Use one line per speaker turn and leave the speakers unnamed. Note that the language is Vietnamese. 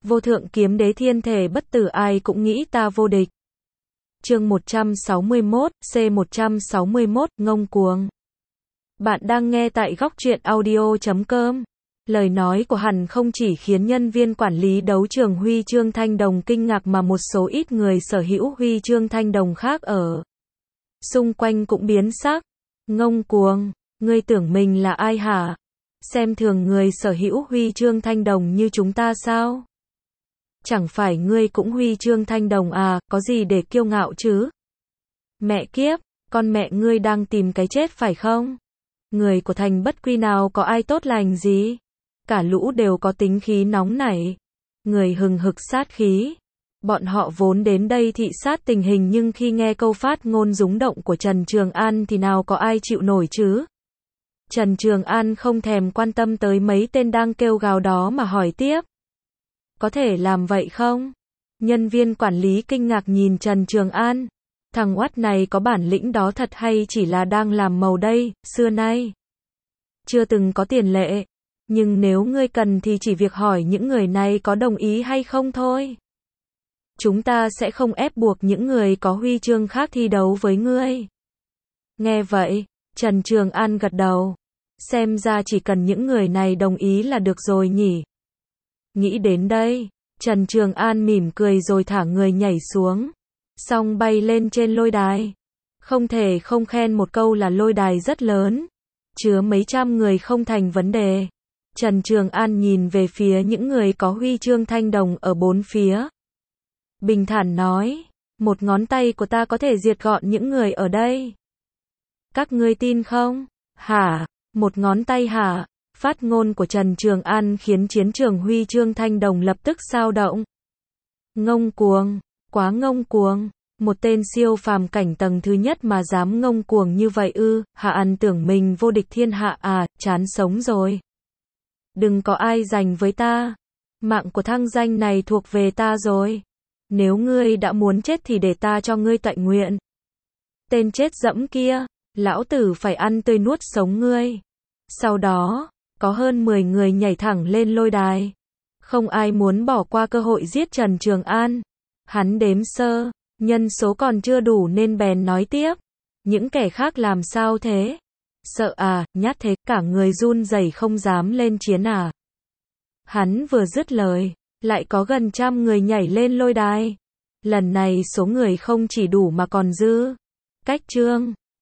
Vô thượng kiếm đế thiên thể bất tử ai cũng nghĩ ta vô địch. Chương 161, C161, ngông cuồng. Bạn đang nghe tại góc truyện audio.com. Lời nói của hắn không chỉ khiến nhân viên quản lý đấu trường huy chương thanh đồng kinh ngạc mà một số ít người sở hữu huy chương thanh đồng khác ở xung quanh cũng biến sắc. Ngông cuồng, ngươi tưởng mình là ai hả? Xem thường người sở hữu huy chương thanh đồng như chúng ta sao? Chẳng phải ngươi cũng huy chương thanh đồng à, có gì để kiêu ngạo chứ? Mẹ kiếp, con mẹ ngươi đang tìm cái chết phải không? Người của thành bất quy nào có ai tốt lành gì? Cả lũ đều có tính khí nóng nảy, người hừng hực sát khí. Bọn họ vốn đến đây thị sát tình hình nhưng khi nghe câu phát ngôn rúng động của Trần Trường An thì nào có ai chịu nổi chứ? Trần Trường An không thèm quan tâm tới mấy tên đang kêu gào đó mà hỏi tiếp. Có thể làm vậy không? Nhân viên quản lý kinh ngạc nhìn Trần Trường An. Thằng oắt này có bản lĩnh đó thật hay chỉ là đang làm màu đây, xưa nay chưa từng có tiền lệ. Nhưng nếu ngươi cần thì chỉ việc hỏi những người này có đồng ý hay không thôi. Chúng ta sẽ không ép buộc những người có huy chương khác thi đấu với ngươi. Nghe vậy, Trần Trường An gật đầu. Xem ra chỉ cần những người này đồng ý là được rồi nhỉ. Nghĩ đến đây, Trần Trường An mỉm cười rồi thả người nhảy xuống. Xong bay lên trên lôi đài. Không thể không khen một câu là lôi đài rất lớn. Chứa mấy trăm người không thành vấn đề. Trần Trường An nhìn về phía những người có huy chương thanh đồng ở bốn phía. Bình thản nói, một ngón tay của ta có thể diệt gọn những người ở đây. Các ngươi tin không? Hả? Một ngón tay hả? Phát ngôn của Trần Trường An khiến chiến trường huy chương thanh đồng lập tức xao động. Ngông cuồng, quá ngông cuồng. Một tên siêu phàm cảnh tầng thứ nhất mà dám ngông cuồng như vậy ư? Hạ An tưởng mình vô địch thiên hạ à? Chán sống rồi. Đừng có ai giành với ta. Mạng của thăng danh này thuộc về ta rồi. Nếu ngươi đã muốn chết thì để ta cho ngươi tọa nguyện. Tên chết dẫm kia, lão tử phải ăn tươi nuốt sống ngươi. Sau đó, có hơn 10 người nhảy thẳng lên lôi đài. Không ai muốn bỏ qua cơ hội giết Trần Trường An. Hắn đếm sơ, nhân số còn chưa đủ nên bèn nói tiếp. Những kẻ khác làm sao thế? Sợ à, nhát thế, cả người run rẩy không dám lên chiến à. Hắn vừa dứt lời, lại có gần 100 người nhảy lên lôi đài. Lần này số người không chỉ đủ mà còn dư. Cách trương.